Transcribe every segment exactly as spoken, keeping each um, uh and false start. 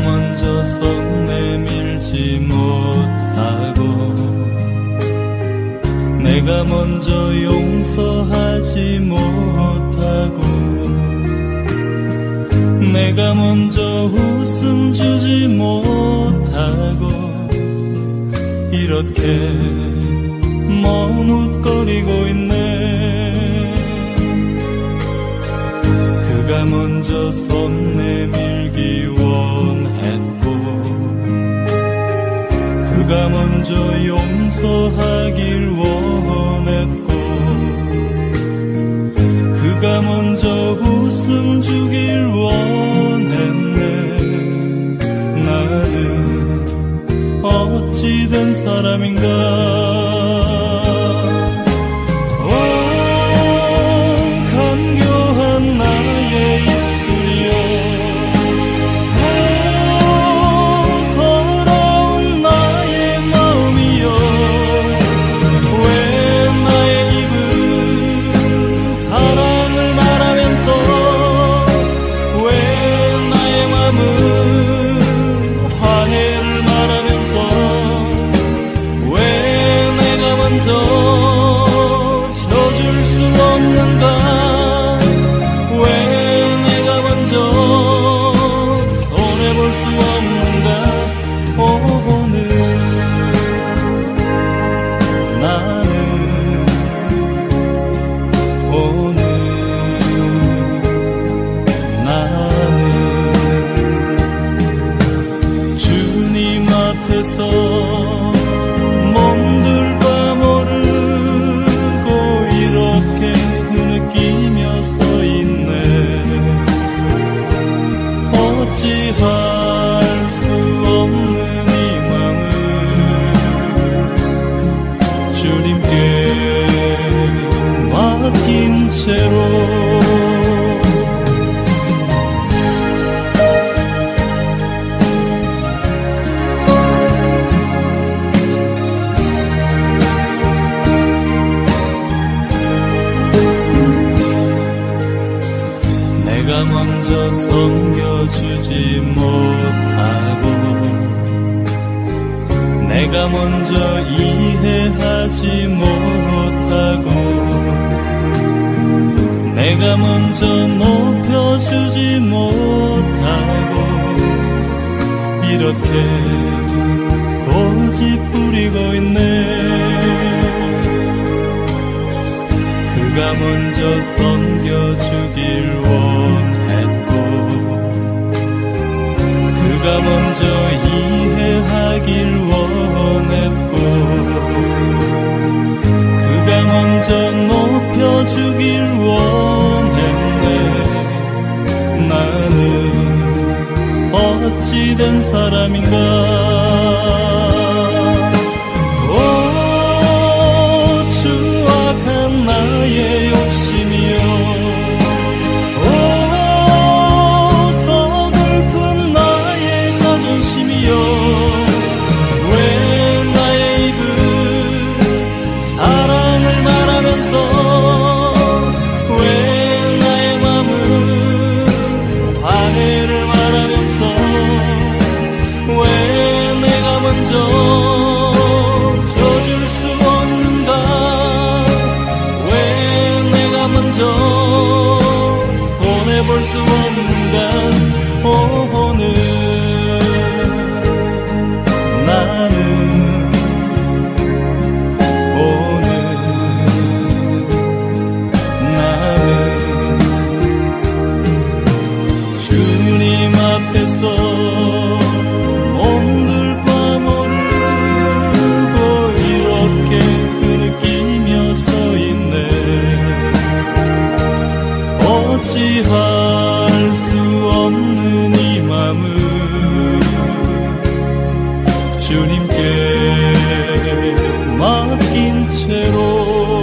먼저 손 내밀지 못하고 내가 먼저 용서하지 못하고 내가 먼저 웃음 주지 못하고 이렇게 머뭇거리고 있네. 그가 먼저 손 내밀기 원했고 그가 먼저 용서하길 원했고 그가 먼저 웃음 주길 원했네. 나는 어찌된 사람인가. 내가 먼저 섬겨주지 못하고 내가 먼저 이해하지 못하고 내가 먼저 높여주지 못하고 이렇게 고집부리고 있네. 그가 먼저 섬겨주길 원했고 그가 먼저 이해하길 원했고 그가 먼저 높여주길 원했네. 나는 어찌된 사람인가. 나의 욕심이여 오 서글픈 나의 자존심이여 왜 나의 입은 사랑을 말하면서 왜 나의 맘은 화해를 말하면서 왜 내가 먼저 져줄 수 먼저 손해볼 수 없는가. 오늘 나는 오늘 나는 주님 앞에서 몸둘 모르고 이렇게 흐느끼며 서 있네. 어찌할 수 없는 이 맘을 주님께 맡긴 채로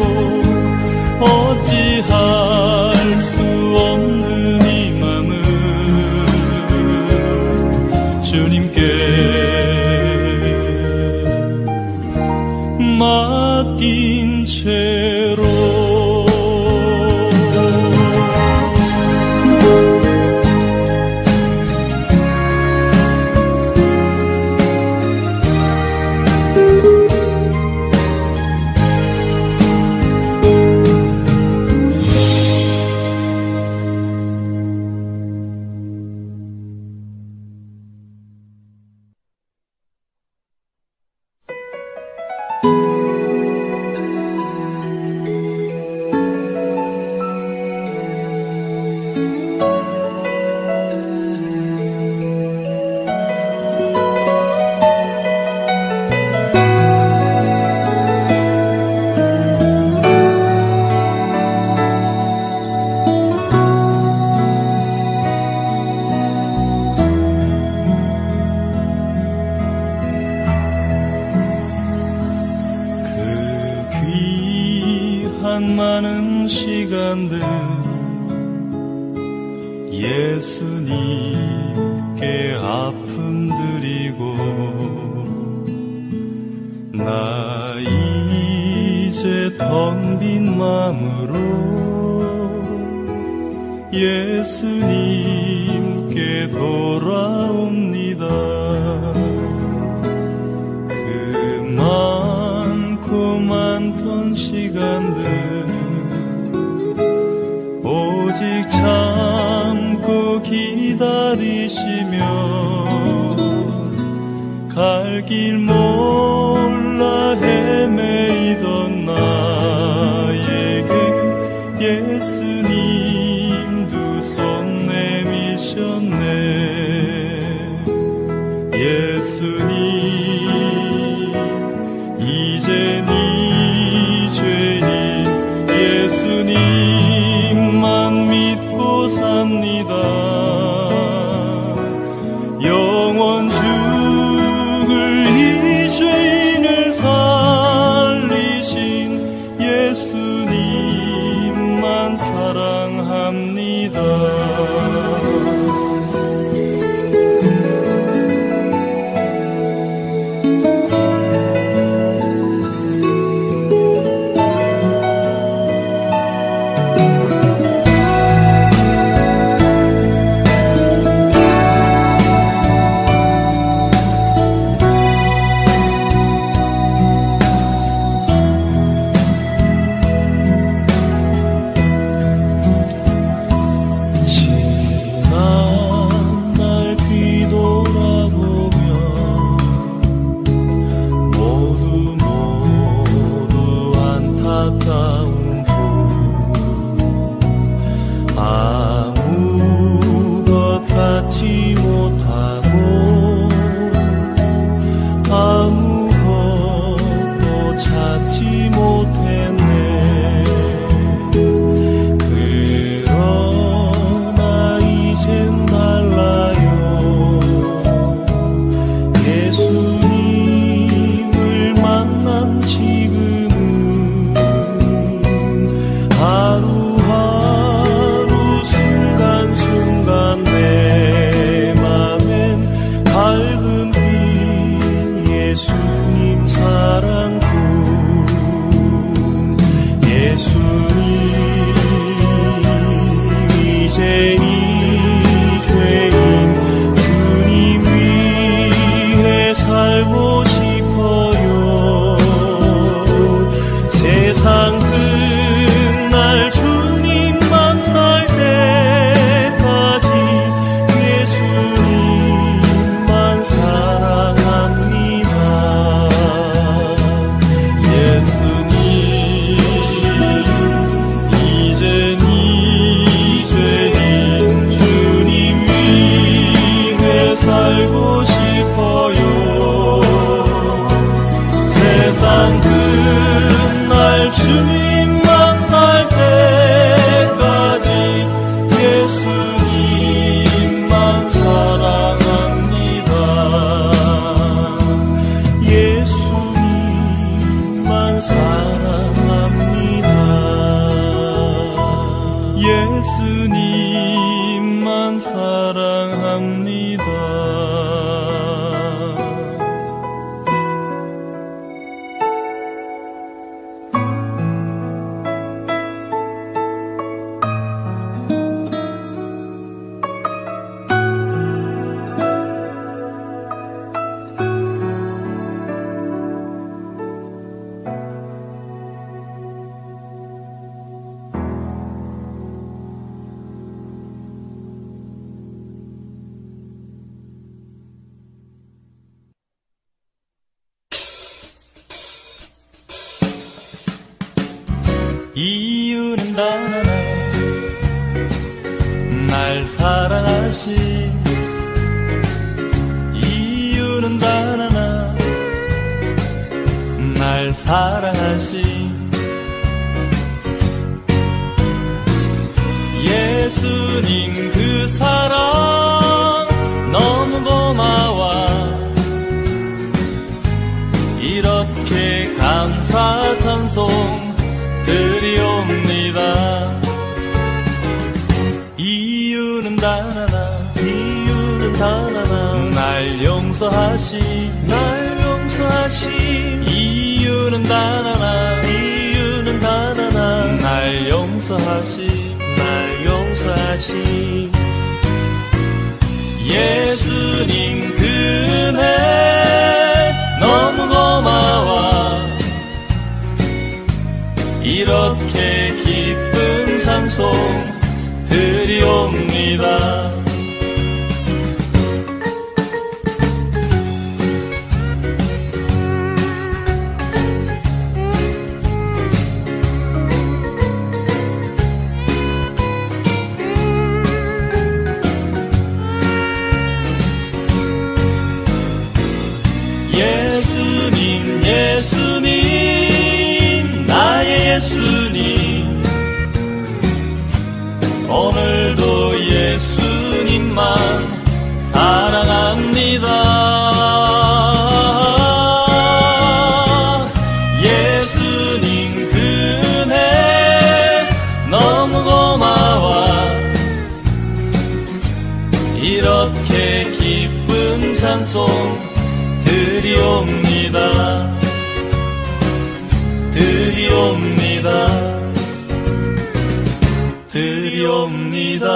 어찌할 수 없는 이 맘을 주님께 맡긴 채로 많은 시간들 예수님께 아픔 드리고 나 이제 텅 빈 마음으로 예수님께 돌아옵니다. 그 많고 많던 시간들 오직 참고 기다리시며 갈 길 몰라 헤매이던 나에게 예수님 두 손 내미셨네. 예수님 이제 네 죄인 예수님만 믿고 삽니다. 영원 죽을 이 죄인을 살리신 예수님만 사랑합니다. 예수님만 사랑합니다. 이유는 단 하나, 날 사랑하신 이유는 단 하나, 날 사랑하신 예수님 그 사랑 너무 고마워. 이렇게 감사 찬송 드리옵니다. 용서하시 날 용서하시 이유는 단 하나 이유는 단 하나 날 용서하시 날 용서하시 예수님 그네 너무 고마워 이렇게 기쁜 찬송 드리옵니다. 예수님 예수님 나의 예수님 오늘도 예수님만 사랑합니다. 예수님 그네 너무 고마워 이렇게 기쁜 찬송 드리옵니다. 드리옵니다. 드리옵니다.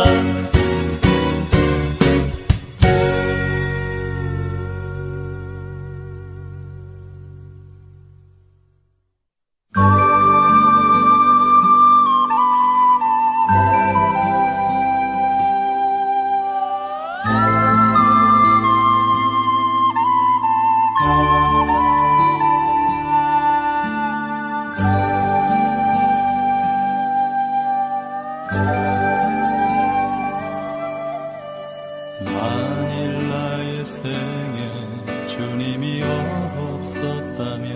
만일 나의 생에 주님이 없었다면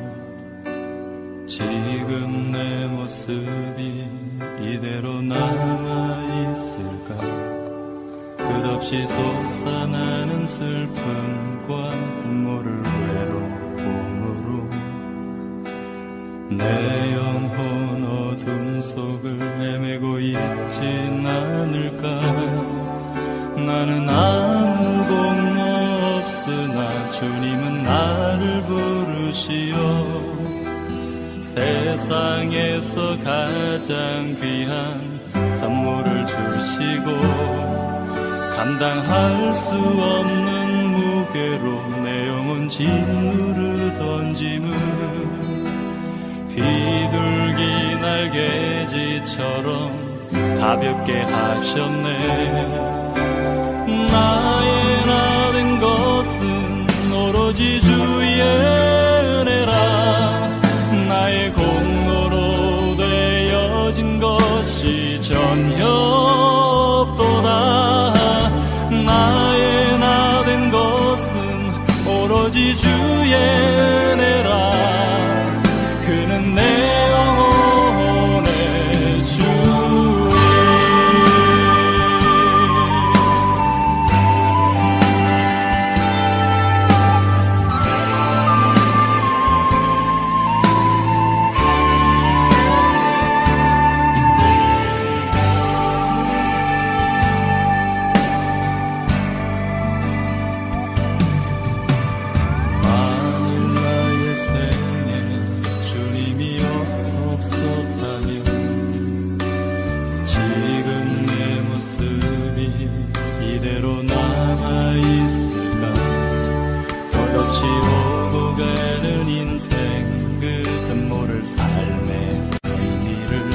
지금 내 모습이 이대로 남아있을까. 끝없이 솟아나는 슬픔과 눈물을 외로움으로 내 영혼 어둠 속을 헤매고 있진 않을까. 나는 아무 공로 없으나 주님은 나를 부르시어 세상에서 가장 귀한 선물을 주시고 감당할 수 없는 무게로 내 영혼 진으로 던짐은 비둘기 날개짓처럼 가볍게 하셨네. 나의 나 된 것은 오로지 주의 은혜라. 나의 공로로 되어진 것이 전혀 없도다. 나의 나 된 것은 오로지 주의 은혜라. 그는 내 영혼의 주인. 이대로 남아있을까. 끝없이 오고 가는 인생 그 뜬모를 삶의 의미를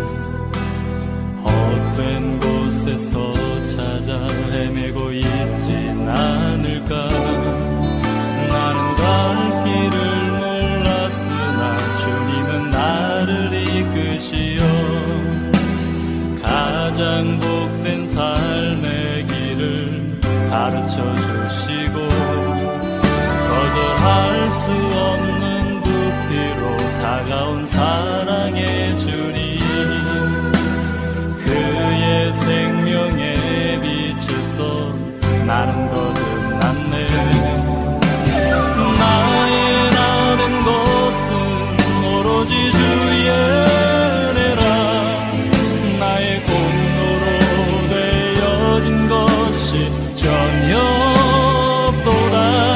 헛된 곳에서 찾아 헤매고 있진 않을까. 나는 갈 길을 몰랐으나 주님은 나를 이끄시어 가장 복된 삶의 길을 가르쳐 주시고 거절할 수 없는 부피로 다가온 사랑의 주님. 그의 생명의 빛으로 나는 거듭났네. 나의 나 된 것은 오로지 주의 은혜라. 나의 공로로 되어진 것이 전혀 없도다.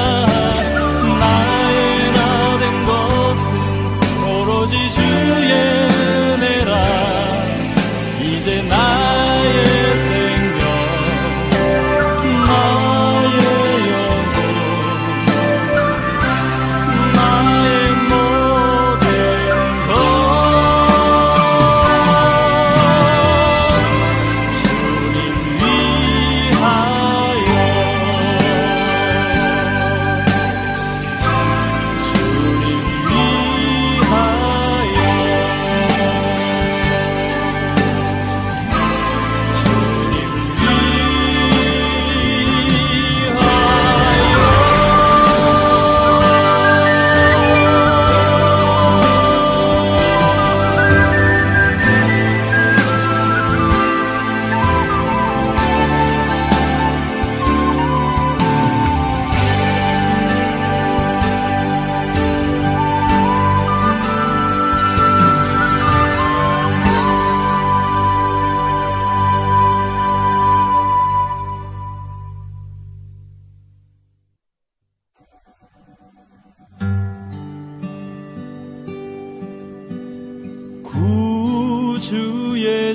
주의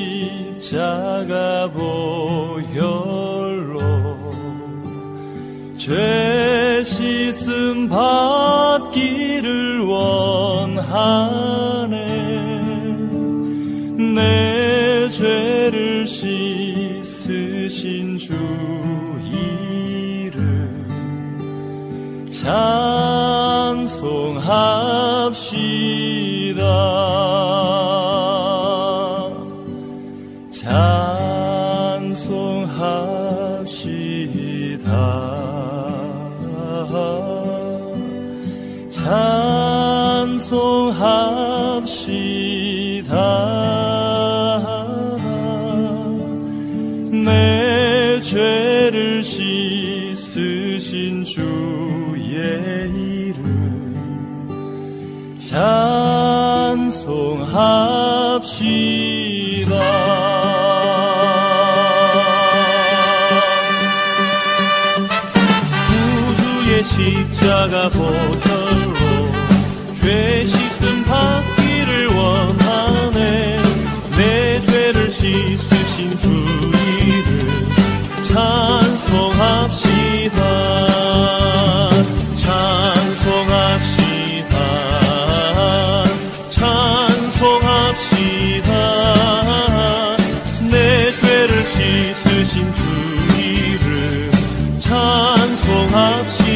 십자가 보혈로 죄 씻음 받기를 원하네. 내 죄를 씻으신 주 이름 찬송합시다. 찬송합시다. 찬송합시다. 내 죄를 씻으신 주의 이름 찬송합시다. 십자가 보혈로 죄 씻음 받기를 원하네. 내 죄를 씻으신 주 이름 찬송합시다. 찬송합시다. 찬송합시다. 내 죄를 씻으신 주 이름 찬송합시다.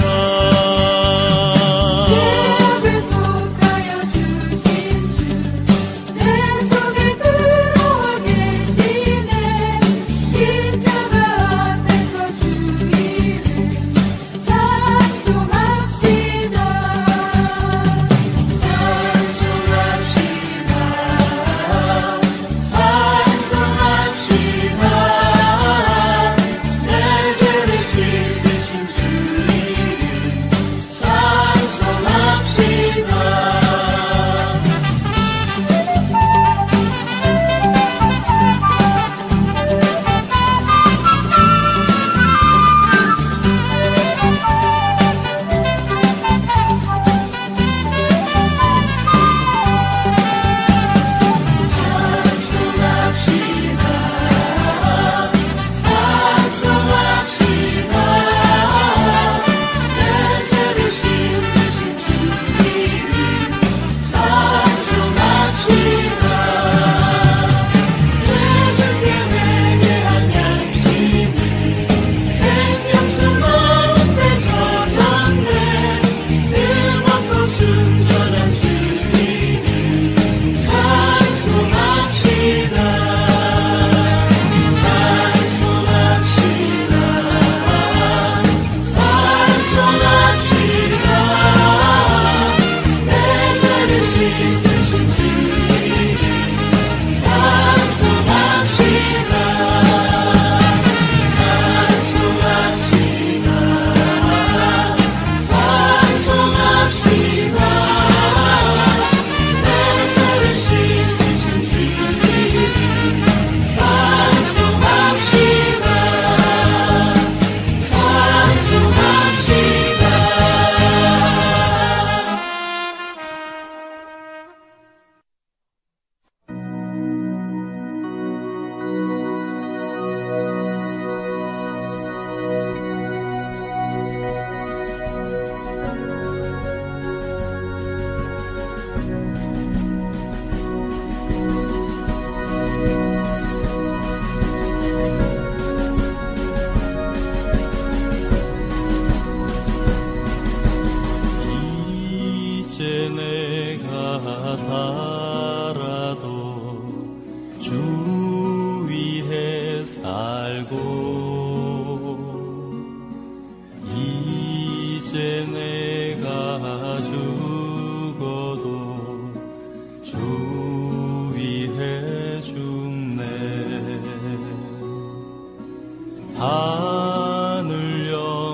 하늘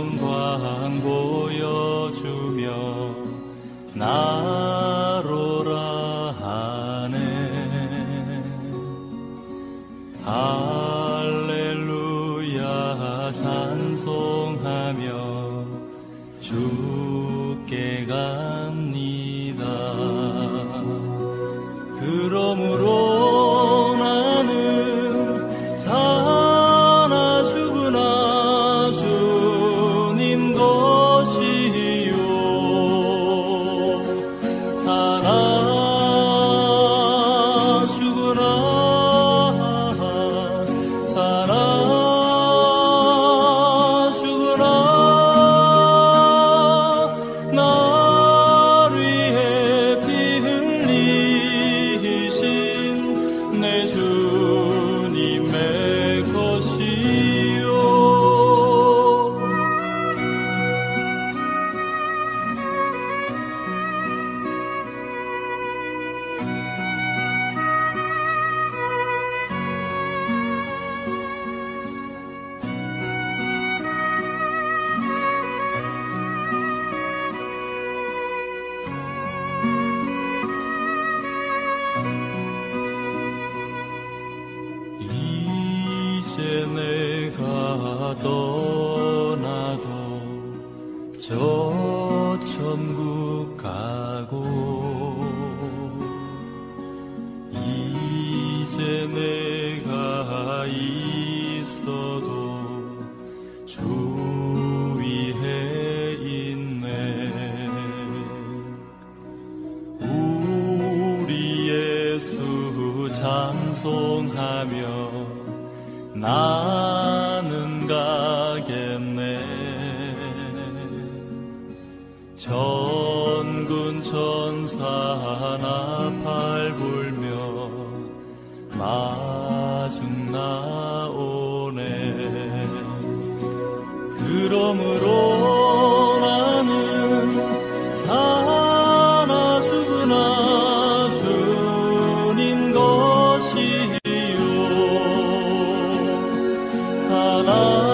영광 보여주며 나로라 하네. 할렐루야 찬송하며 주께 갑니다. 그러므로 저 천국 가고 이제 내가 있어도 주 위에 있네. 우리 예수 찬송하며 나는 가겠네. 천군 천사 나팔 불며 마중 나오네. 그러므로 나는 사나 죽으나 주님 것이요. 사나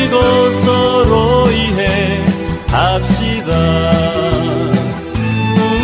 합시다.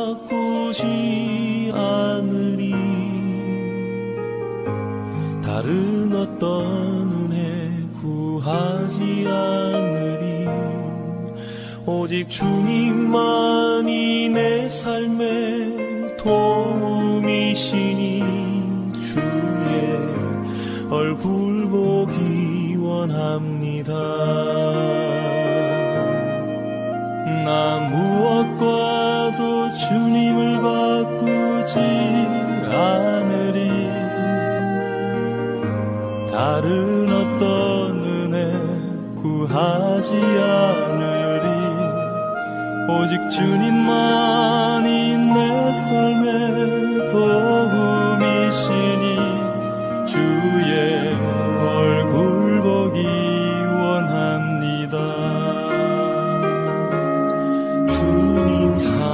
바꾸지 않으리. 다른 어떤 은혜 구하지 않으리. 오직 주님만이 내 삶의 도움이시니 주의 얼굴 보기 원합니다. 나 무엇과도 주님을 바꾸지 않으리. 다른 어떤 은혜 구하지 않으리. 오직 주님만이 내 삶의 도움이시니 주의 얼굴 보기 원합니다. 주님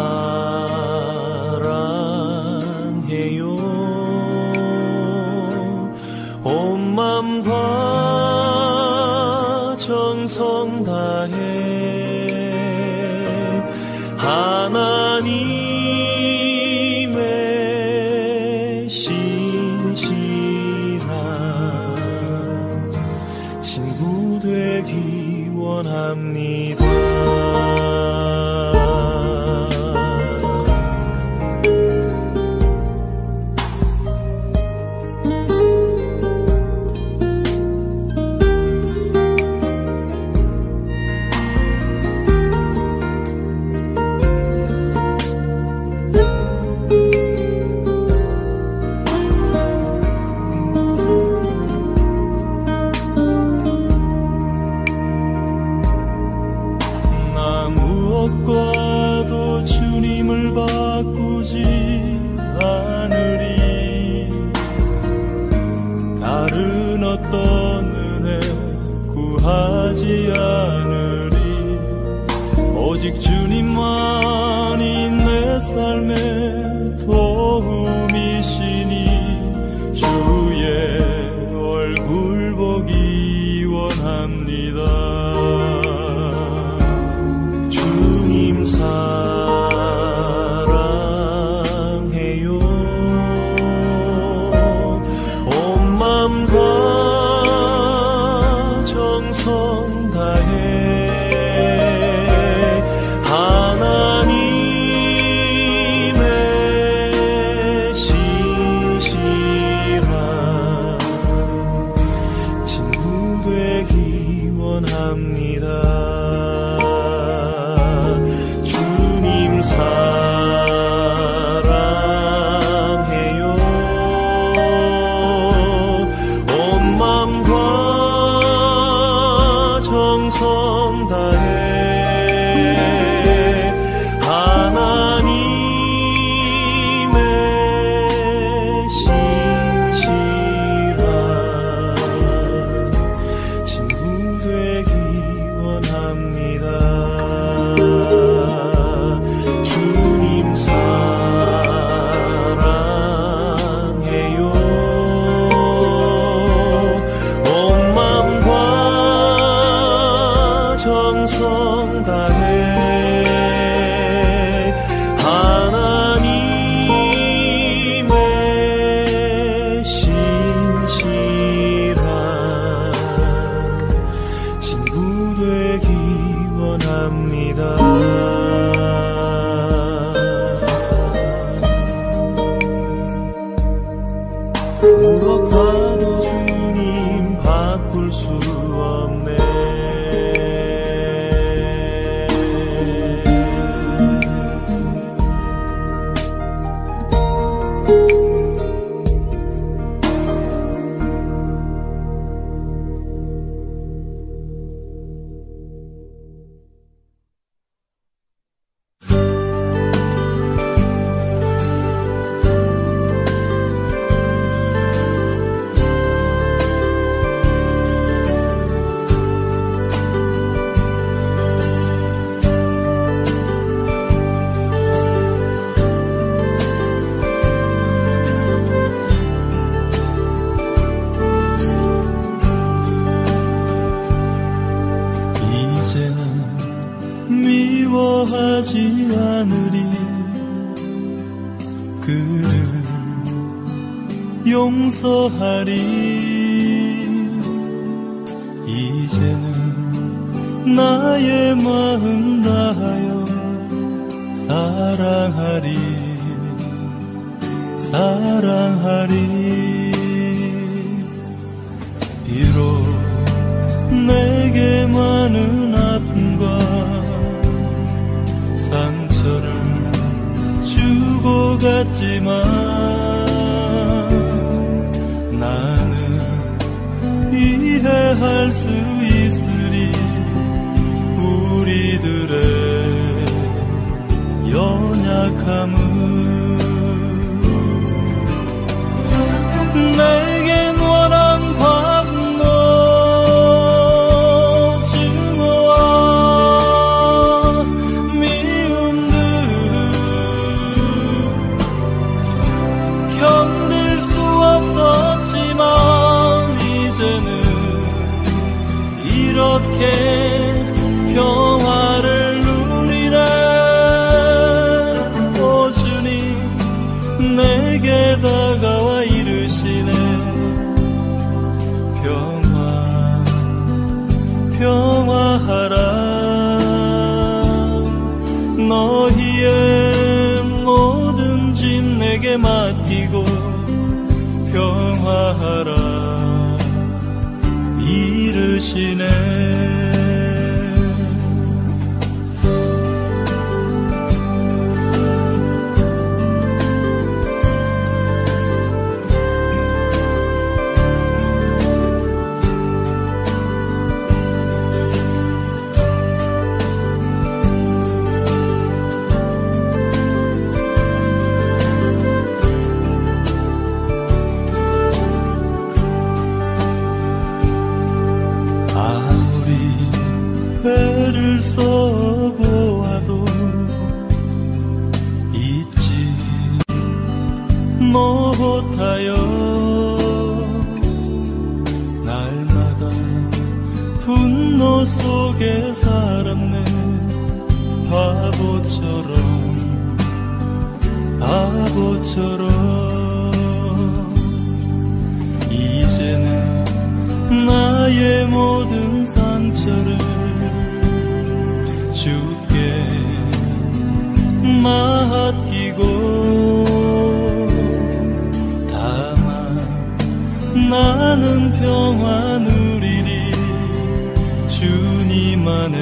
사랑해요. 온 맘과 정성 다해 하나님의 신실한 친구 되기 원합니다. 무엇과도 주님을 바꾸지 않으리. 다른 어떤 은혜 구하지 않으리. 오직 주님만이 내 삶의 도움이시니 주의 얼굴 보기 원합니다. 사랑해요. 온 맘과 정성 다해 하나님의 신실한 친구 되기 원합니다. 사랑해요. 온 맘과 정성 다해 하나님의 신실한 친구 되기 원합니다. 사랑해요. 온 맘과 정성 다해 하나님의 신실한 친구 되기 원합니다. 무엇과도 주님 바꿀 수 없네. 용서하리. 이제는 나의 마음 다하여 사랑하리 사랑하리. 비록 내게 많은 아픔과 상처를 주고 갔지만 나는 이해할 수 있으리. 우리들의 연약함은 내겐 원한 분노 증오와 미움들 견딜 수 없었지만 이제는 이렇게 평화를 누리네. 오 주님 내게 다가와 이르시네. 평화 평화하라. 너희의 모든 짐 내게 맡기고 평화하라 이르시네. 애를 써보아도 잊지 못하여 날마다 분노 속에 살았네. 바보처럼 바보처럼. 이제는 나의 모든 상처를 주께 맡기고 다만 나는 평화 누리리. 주님 안에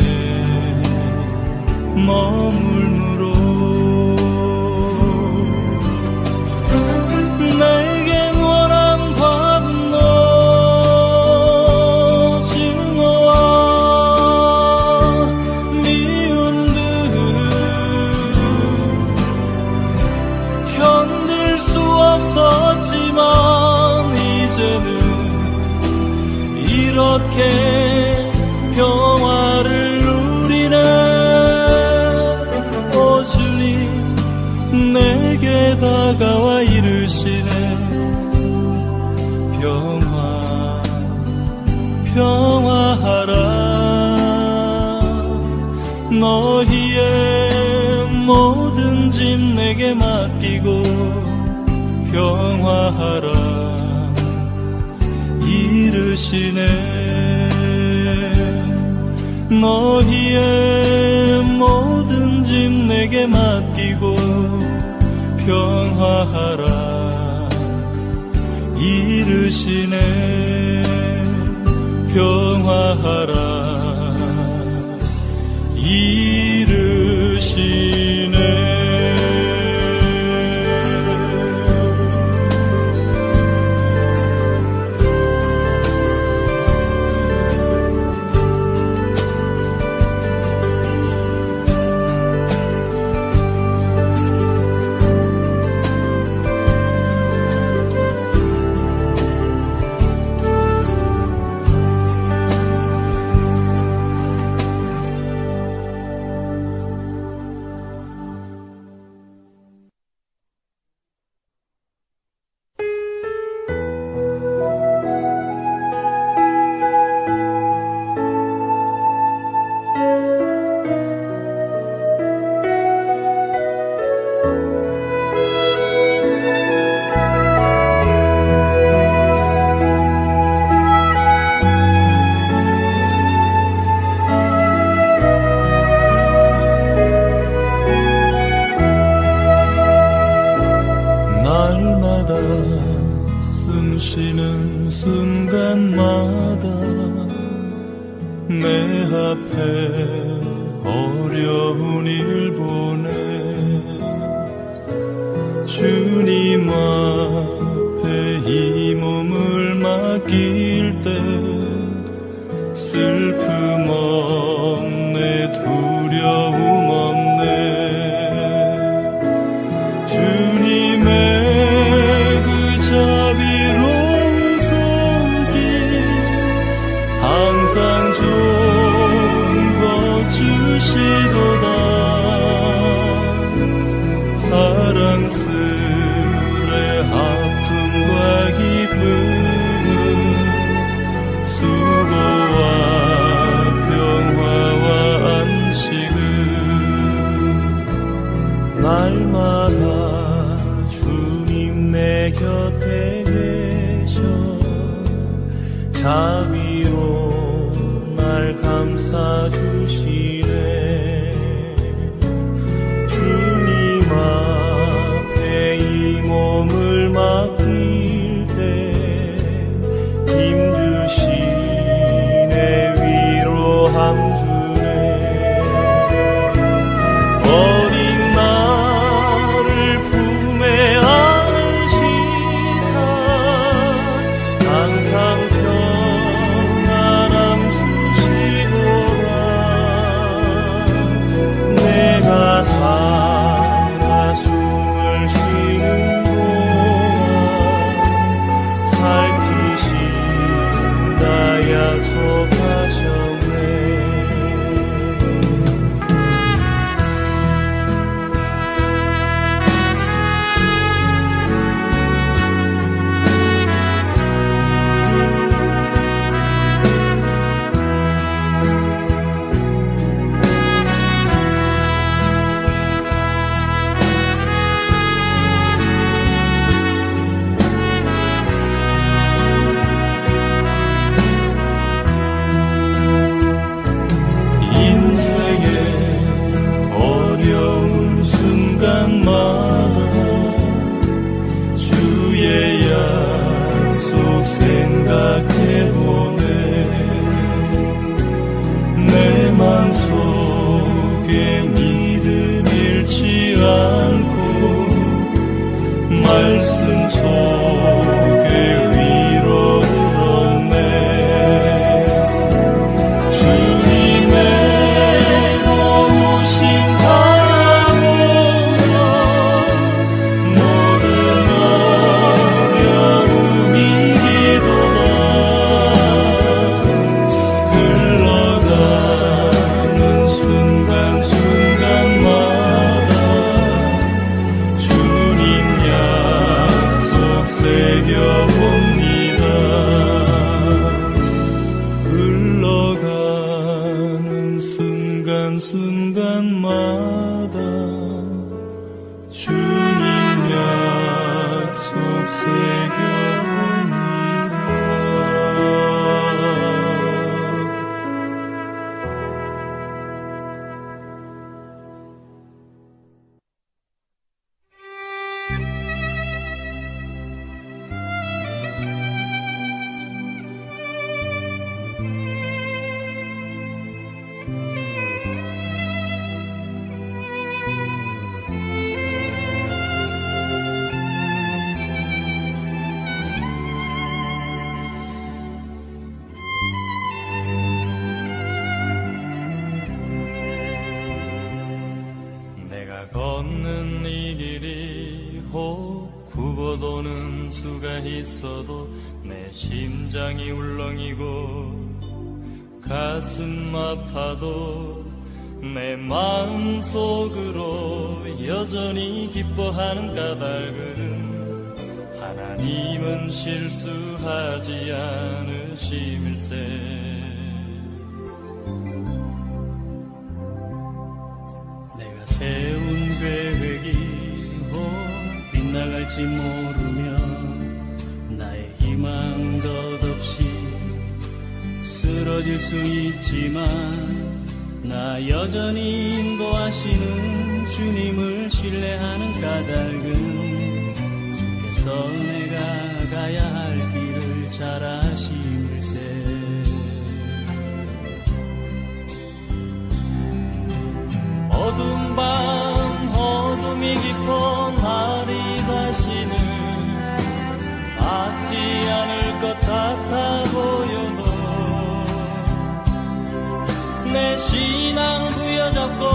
머물므로 내겐 원한 분노 이렇게 평화를 누리네. 오 주님 내게 다가와 이르시네. 평화 평화하라. 너희의 모든 짐 내게 맡기고 평화하라 이르시네. 너희의 모든 짐 내게 맡기고 평화하라 이르시네. 평화하라 이르시네. 숨 쉬는 순간마다 내 앞에 어려운 일 보내 주님 앞에 이 몸을 맡길 때 슬픔 없네 두려움 없네 주님의 그 자비로운 손길 항상 좋은 것 주시도다 사랑스레 아픔과 기쁨은 수고와 평화와 안식은 날마다 주님 내 곁에 계셔 자비로 날 감싸주시네 주님 앞에 이 몸을 맡길 때 힘주시네 위로함 주네 어린 나를 품에 안으시사 항상 평안함 주시도다 내가 살아 숨을 쉬는 동안 살피신다 약속하셨네 인생의 어려운 순간마다 주의 약속 생각해보네 내 맘속에 믿음 잃지 않고 말씀 속에 위로를 얻네 주님의 도우심 바라보며 모든 어려움 이기도다 흘러가는 순간순간마다 주님 약속 새겨봅니다 흘러가는 순간순간마다 주님 약속 새겨봅니다 내가 걷는 이 길이 혹 굽어도는 수가 있어도 내 심장이 울렁이고 가슴 아파도 내 마음속으로 여전히 기뻐하는 까닭은 하나님은 실수하지 않으심일세 내가 세운 계획이 혹 빗나갈지 모르며 나의 희망 덧없이 쓰러질 수 있지만 나 여전히 인도하시는 주님을 신뢰하는 까닭은 주께서 앞서 내가 가야 할 길을 잘 아심일세. 어두운 밤 어둠이 깊어 날이 다시는 밝지 않을 것 같아 보여도 내 신앙 부여잡고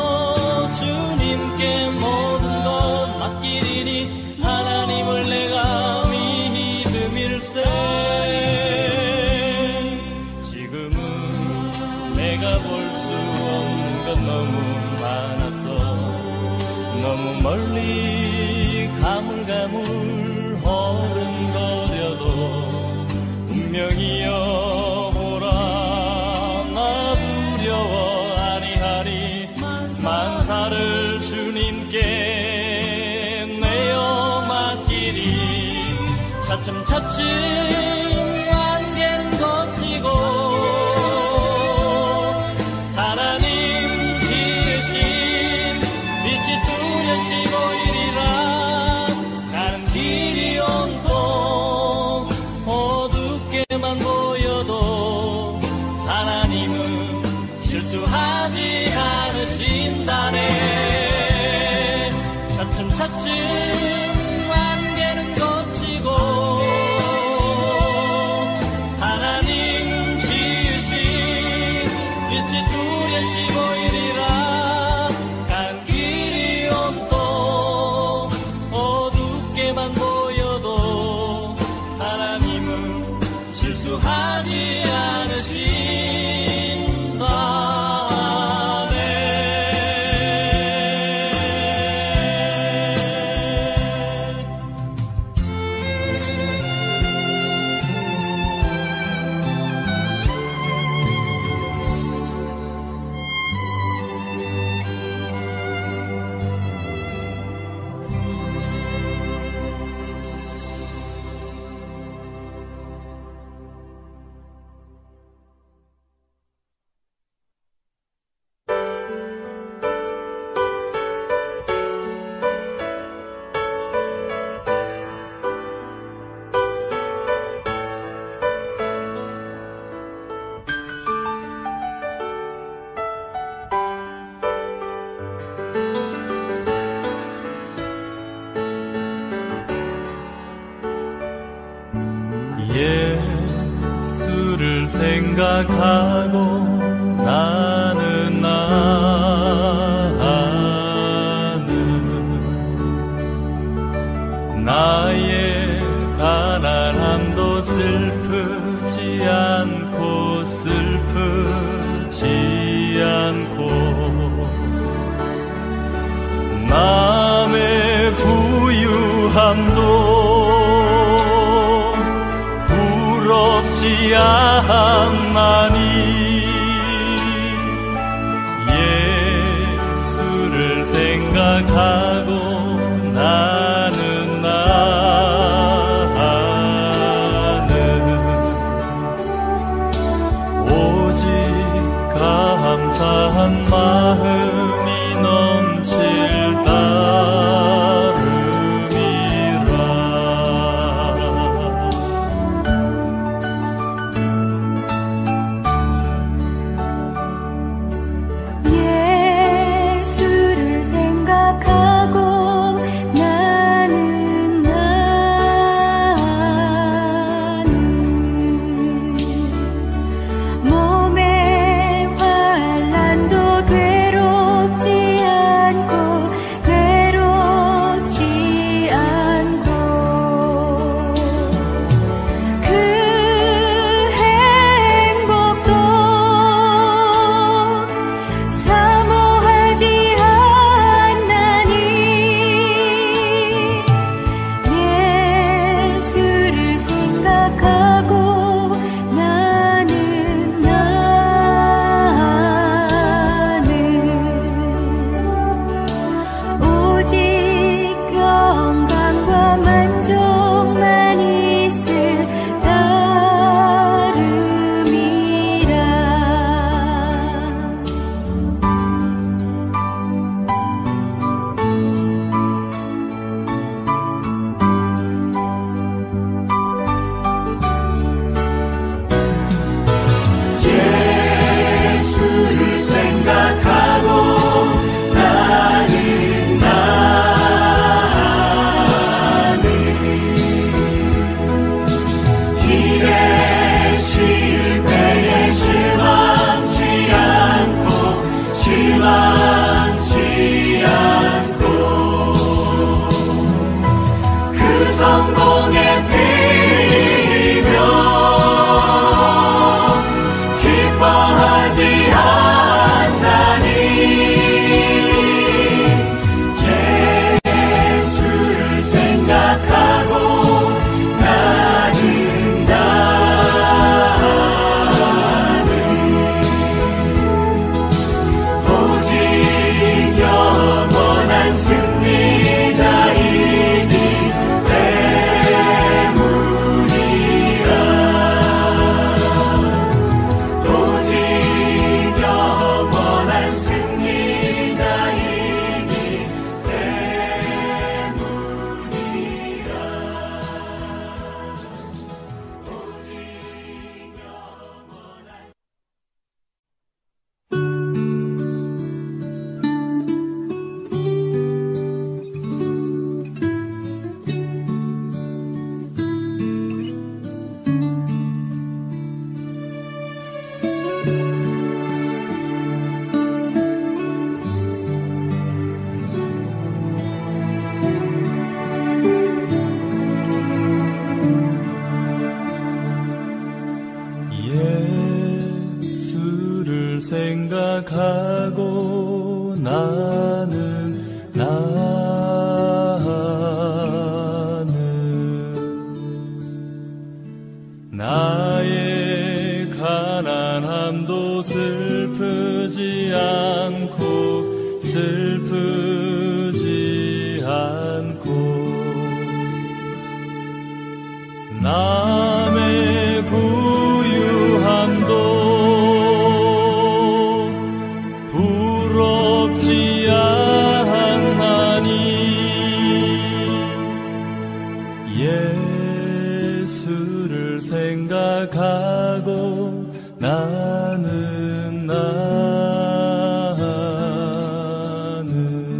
주님께 모든 것 맡기리니 하나님을 내가 믿음일세. 지금은 내가 볼 수 없는 것 너무 많아서 너무 멀리 가물가물 허름거려도 운명이여 보라 나 두려워 아니하리. 만사를 주님께 내어 맡기리. 차츰차츰 안개는 걷히고 하나님 지으신 빛이 뚜렷이 보이리라. 가는 길이 온통 어둡게만 보여도 하나님은 실수하지 않으신다네. 차츰차츰 안개는 걷히고 하나님 지으신 빛이 뚜렷이 보이리라. 간 길이 온통 어둡게만 보여도 하나님은 실수하지 않으신다. 예수를 생각하고 나는 나는 나의 가난함도 슬프지 않고 슬프지 않고 남의 부유함도 부럽지 않나니 예수를 생각하고 나는 나는 오직 감사한 마음이 넘칠 따 일의 실패에 실망치 않고 실망치 않고 그 성공에 뛰며 기뻐하지 않나니 예수를 생각하고 나는 나는 오직 영원한 승리자이기 때문이라 오직 영원한 승리자이기 때문이라 오직 영원한 예수를 생각하고 나는 나는 나의 가난함도 슬프지 않고 슬프지 않고 남의 부유함도 부럽지 않나니 예수를 생각하고 나는 나는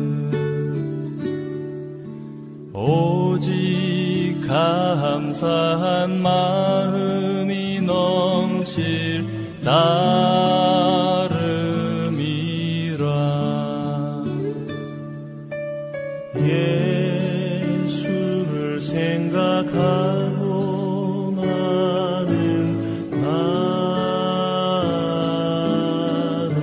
오직 감사한 마음이 넘칠 따름이라 예수를 생각하고 나는 나는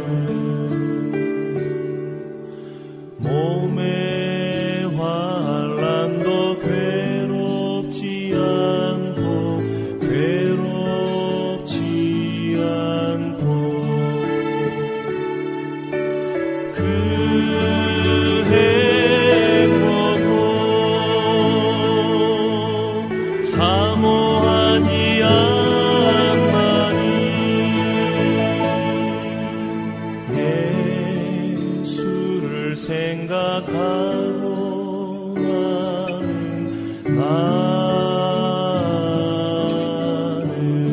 몸의 환난도 괴롭지 않고 괴롭지 않고 그 행복도 사모하지 않나니 예수를 생각하고 나는 나는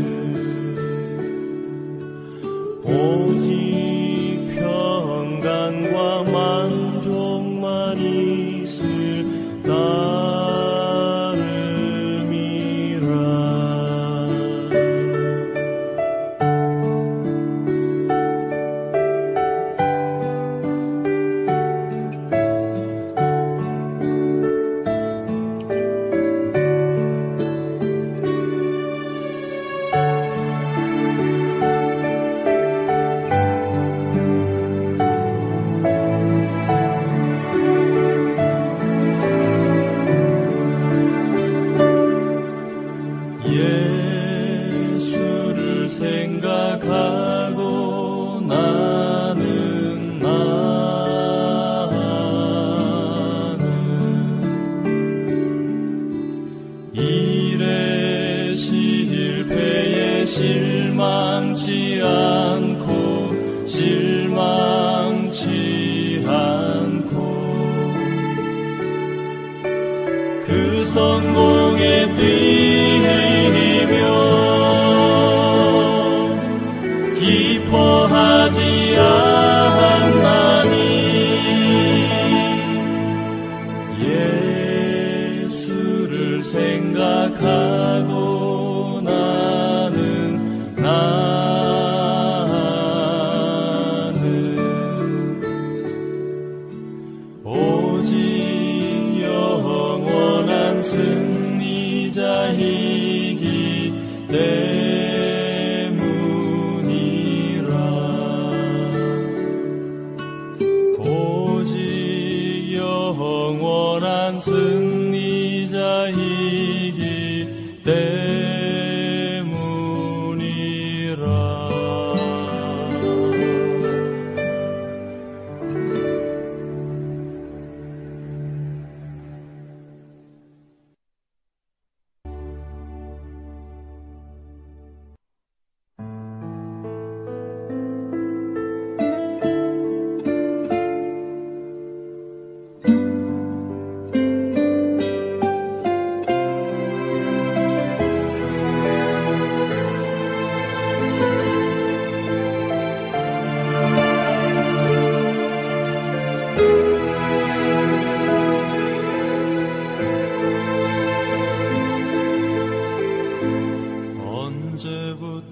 오직 평강과 만족만 있을 따름이라 예수를 생각하고 나는 나는 일의 실패에 실망치 않고 실망치 않고 그 성공에 뛰며 기뻐하지 않나니 예수를 생각하고 나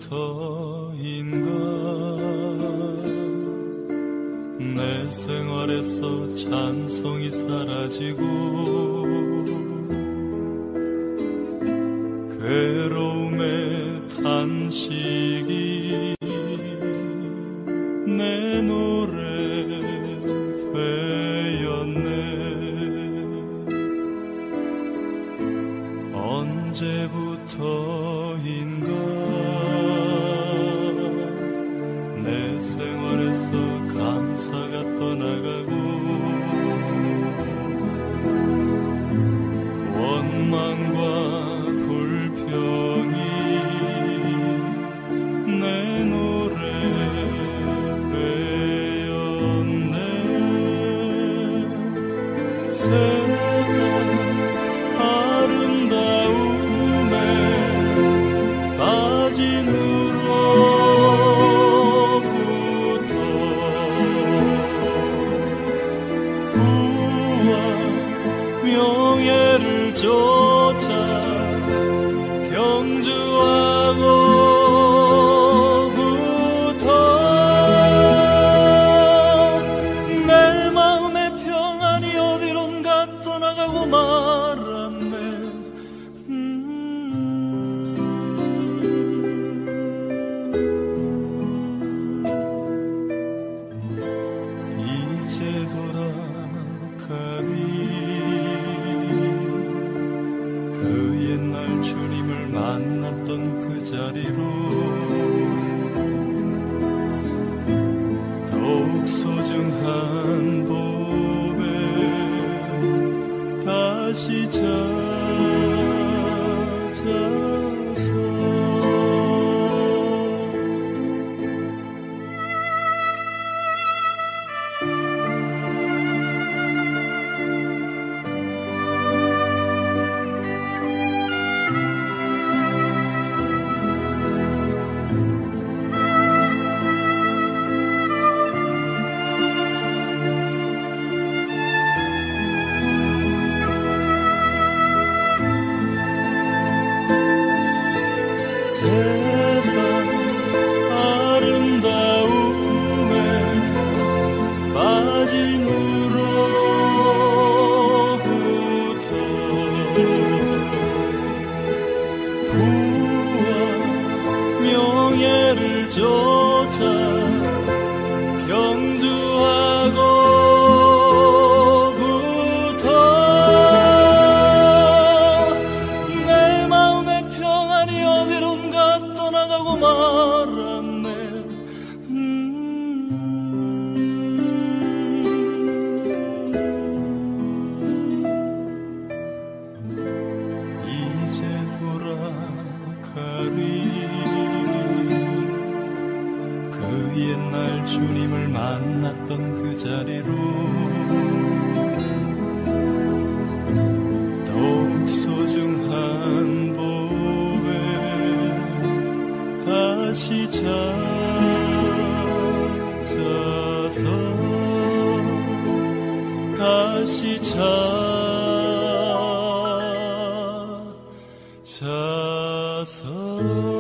언제부터인가 내 생활에서 찬송이 사라지고 괴로움의 탄식이 내 노래 되었네. 언제부터인가 내 생활에서 감사가 떠나가고 원망과 불평이 내 노래 되었네. 세상 아름다움에 빠진 후로부터 부와 명예를 쫓아 경주하고부터 내 마음의 평안이 어디론가 떠나가고 말았네. 음. 이제 돌아가리 그 옛날 주님을 만났던 그 자리로 더욱 소중한 보배 다시 찾아서 세상 아름다움에 빠진 후로부터 부와 명예를 쫓아 경주하고부터 내 마음의 평안이 어디론가 떠나가고 말았네. 음. 이제 돌아가리 그 옛날 주님을 만났던 그 자리로 더욱 소중한 보배 다시 찾아서 다시 찾아서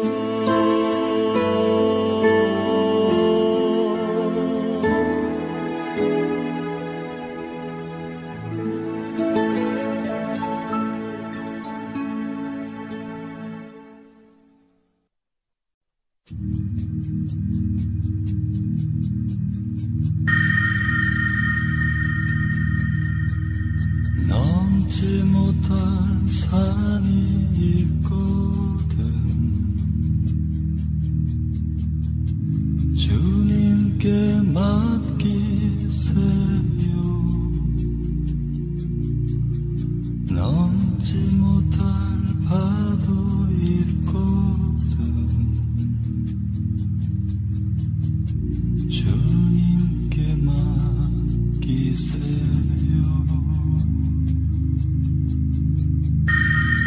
넘지 못할 산이 있거든. 주님께 맡기세요. 넘지 못할 바도 있거든. 주님께 맡기세요.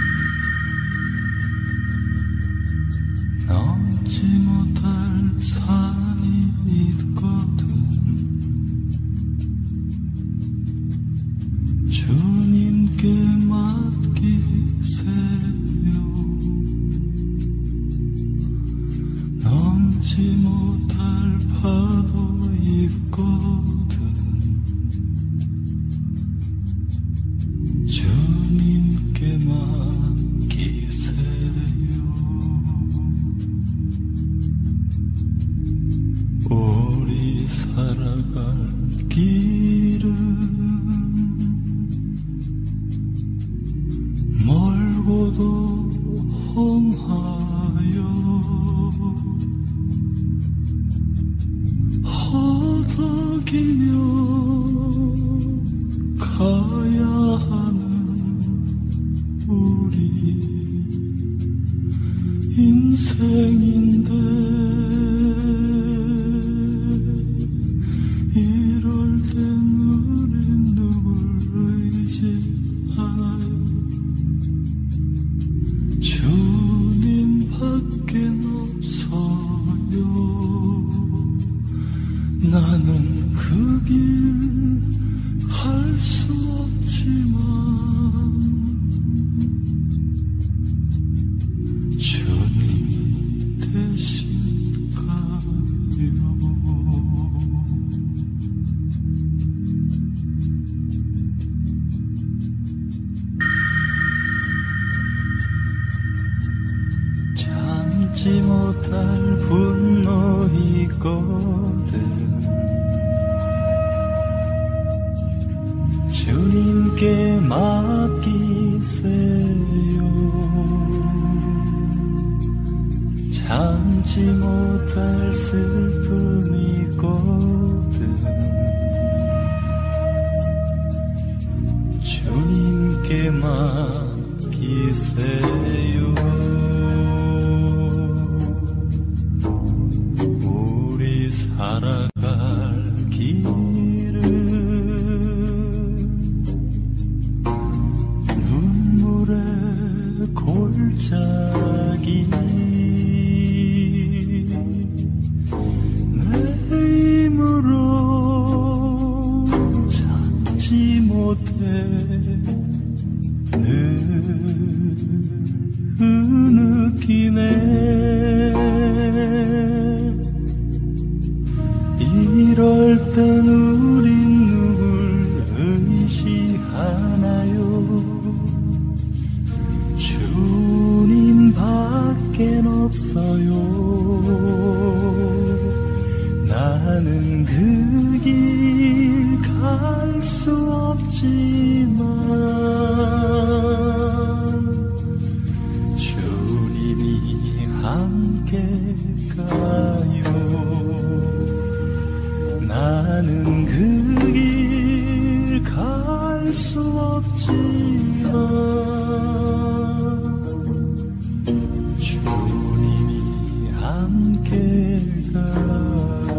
숨기며 가야 하는 우리 인생인데 이럴 땐 우린 누굴 의지하나요? 주님밖에 없어요. 나는 그 길 갈 수 없지만 주님이 대신 가요. 참지 못할 분노 있거든. 주님께 맡기세요. 참지 못할 슬픔이 있거든. 주님께 맡기세요. 우리 살아갈 길을 눈물의 골짜기 내 힘으로 찾지 못해 늘 느끼네. 이럴 땐 우린 누굴 의지하나요? 주님밖엔 없어요. 나는 그 길 갈 수 없지만 주님이 함께 가요. 나는 그 길 갈 수 없지만 주님이 함께 가요.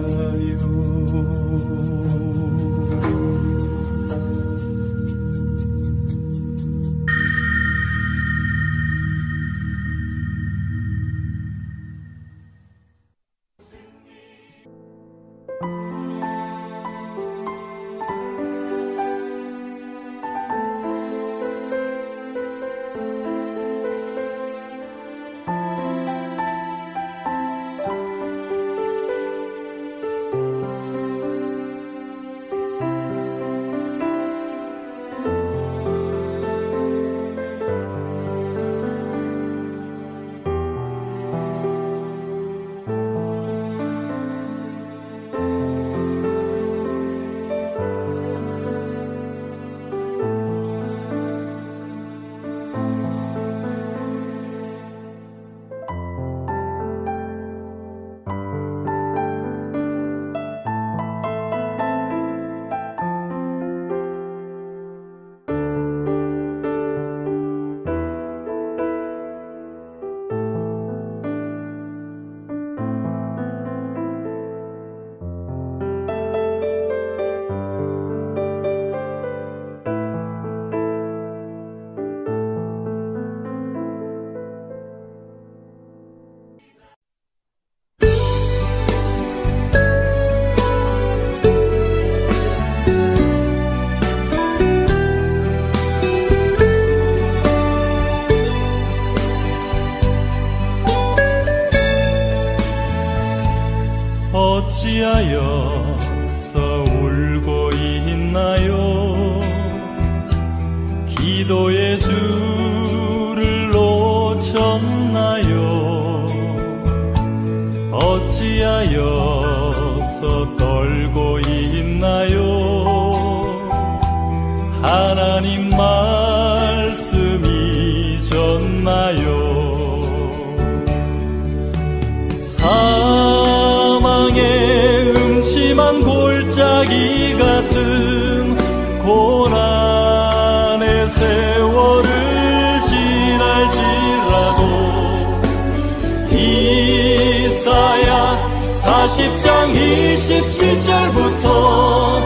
어찌하여서 울고 있나요? 기도의 줄을 놓쳤나요? 어찌하여서 떨고 있나요? 하나님 말씀 잊었나요? 사망의 음침한 골짜 골짜기 같은 고난의 세월을 지날지라도 이사야 사십 장 이십칠 절부터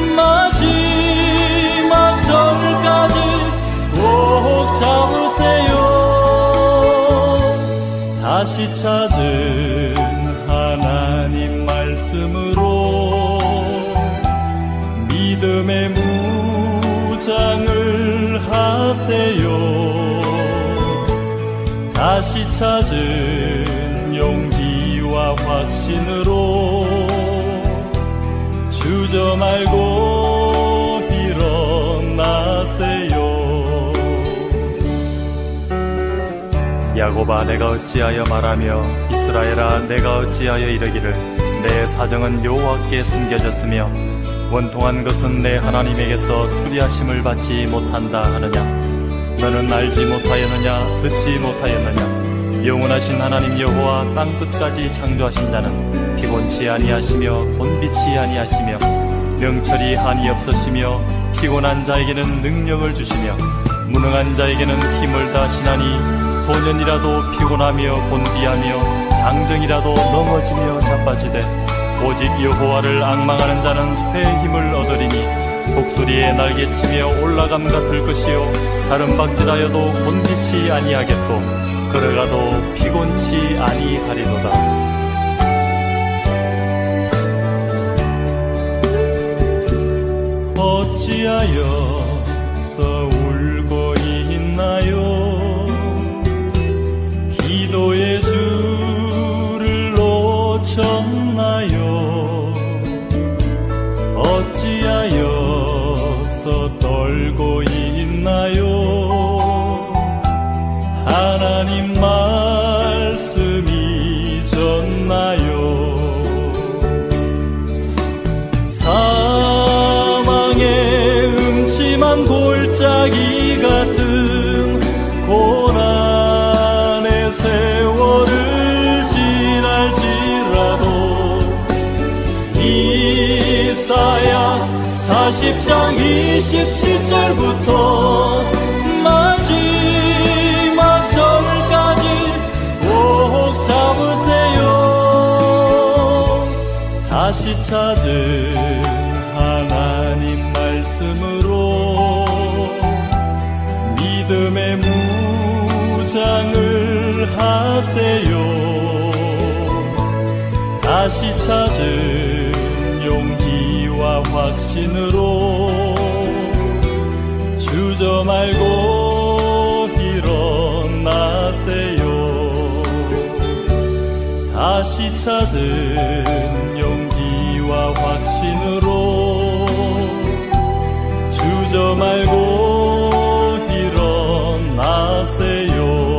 마지막 절까지 꼭 잡으세요. 다시 찾은 하나님 말씀으로 믿음의 무장을 하세요. 다시 찾은 용기와 확신으로 주저 말고 일어나세요. 야곱아, 내가 어찌하여 말하며 이스라엘아, 내가 어찌하여 이르기를 내 사정은 여호와께 숨겨졌으며 원통한 것은 내 하나님에게서 수리하심을 받지 못한다 하느냐. 너는 알지 못하였느냐, 듣지 못하였느냐. 영원하신 하나님 여호와 땅 끝까지 창조하신 자는 피곤치 아니하시며 곤비치 아니하시며 명철이 한이 없으시며 피곤한 자에게는 능력을 주시며 무능한 자에게는 힘을 다하시나니 소년이라도 피곤하며 곤비하며 장정이라도 넘어지며 자빠지되 오직 여호와를 앙망하는 자는 새 힘을 얻으리니 독수리의 날개치며 올라감 같을 것이요 다른 박질하여도 곤비치 아니하겠고 걸어가도 피곤치 아니하리로다. 어찌하여서 울고 있나요? 기도의 줄을 놓쳤나요? 어찌하여서 떨고 있나요? 하나님 말씀이 졌나요? 골짜기 같은 고난의 세월을 지날지라도 이사야 사십 장 이십칠 절부터 마지막 절까지 꼭 잡으세요. 다시 찾은 하나님 말씀으로 믿음의 무장을 하세요. 다시 찾은 용기와 확신으로 주저 말고 일어나세요. 다시 찾은 용기와 확신으로 주저 말고 일어나세요.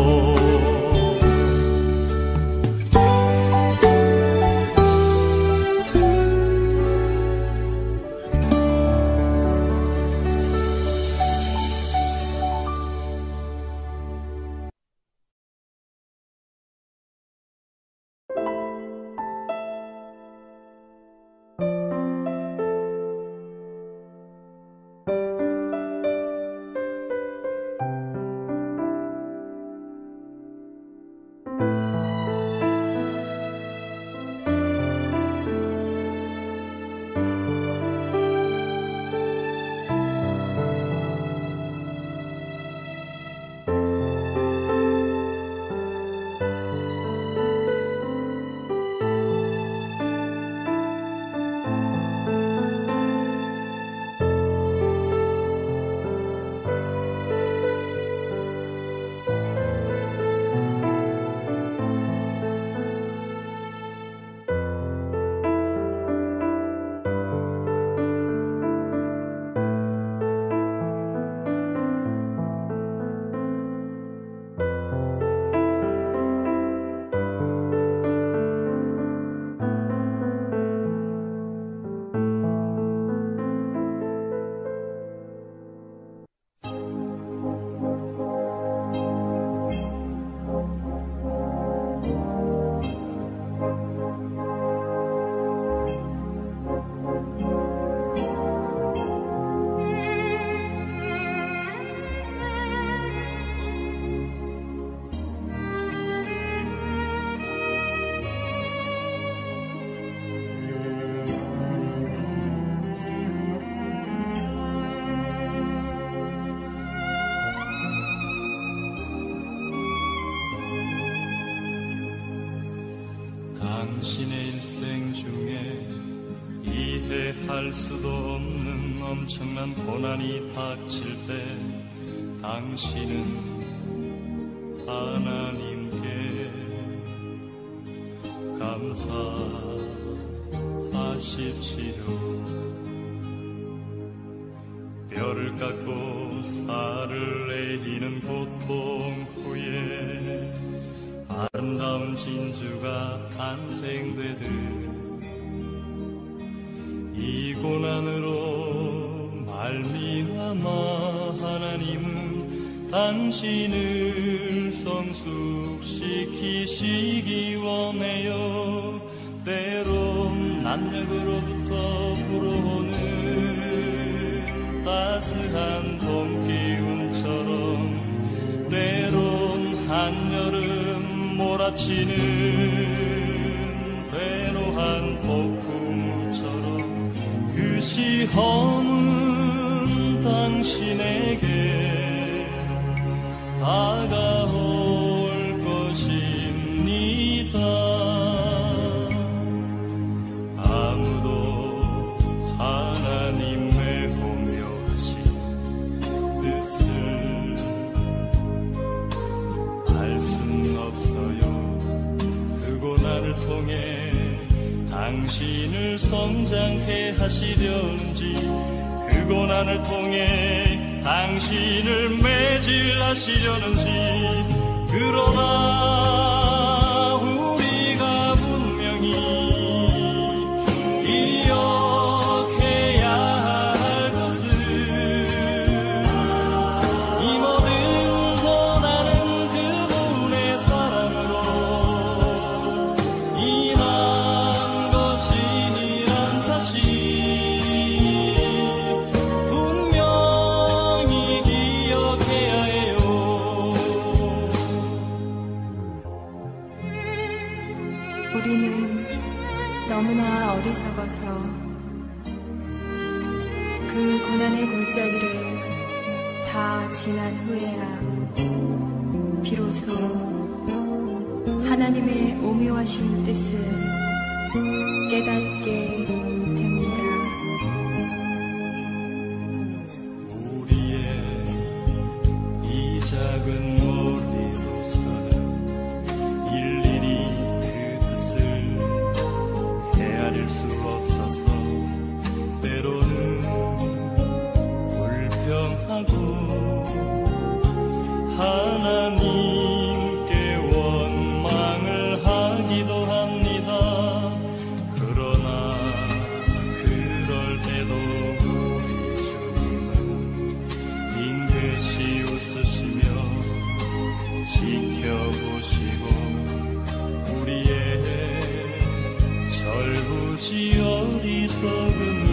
당신의 일생 중에 이해할 수도 없는 엄청난 고난이 닥칠 때 당신은 하나님께 감사하십시오. 뼈를 깎고 살을 내리는 고통 후에 아름다운 진주가 탄생되듯 이 고난으로 말미암아 하나님은 당신을 성숙시키시기 원해요. 때론 남녀으로부터 불어오는 따스한 봄 기운처럼, 때론 한여름 몰아치는 대노한 폭풍우처럼 그 시험은 당신에게 다가올 것입니다. 아무도 하나님의 오묘하신 뜻을 알 순 없어요. 그 고난을 통해 당신을 성장케 하시려는지, 그 고난을 통해 당신을 매질하시려는지. 그러나 우리가 분명히 기억해야 할 것은 이 모든 고난은 그분의 사랑으로 인한 것이란 사실 분명히 기억해야 해요. 우리는 너무나 어리석어서 그 고난의 골짜기를 다 지난 후에야 비로소 하나님의 오묘하신 뜻을 깨닫게 됩니다. 우리의 이 작은 머리로서는 일일이 그 뜻을 헤아릴 수 없어서 때로는 불평하고 하나님께 원망을 하기도 합니다. 그러나 그럴 때도 우리 주님은 빙긋이 웃으시며 지켜보시고 우리의 절부지 어리석음을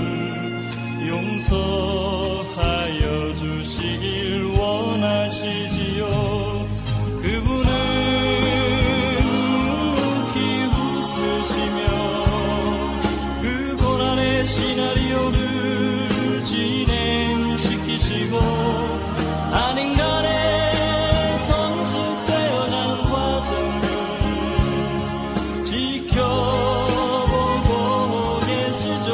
용서하여 주시길 원하시지요. 그분은 묵묵히 웃으시며 그 고난의 시나리오를 진행시키시고 한 인간의 성숙되어가는 과정을 지켜보고 계시죠.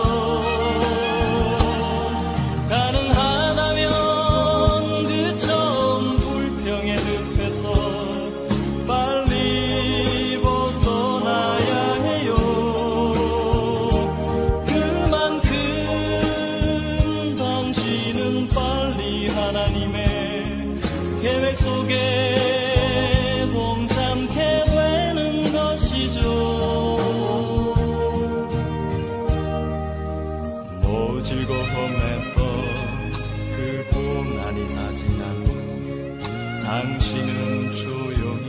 가능하다면 그 처음 불평의 늪에서 빨리 벗어나야 해요. 그만큼 당신은 빨리 하나님의 계획 속에 동참케 되는 것이죠. 모질고 험했던 그 고난이 다 지난 후 당신은 조용히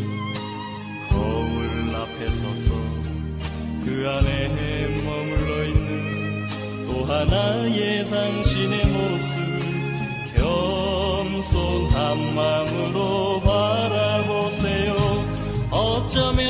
거울 앞에 서서 그 안에 머물러 있는 또 하나의 당신의 모습 겸손한 마음으로 바라보세요. 어쩌면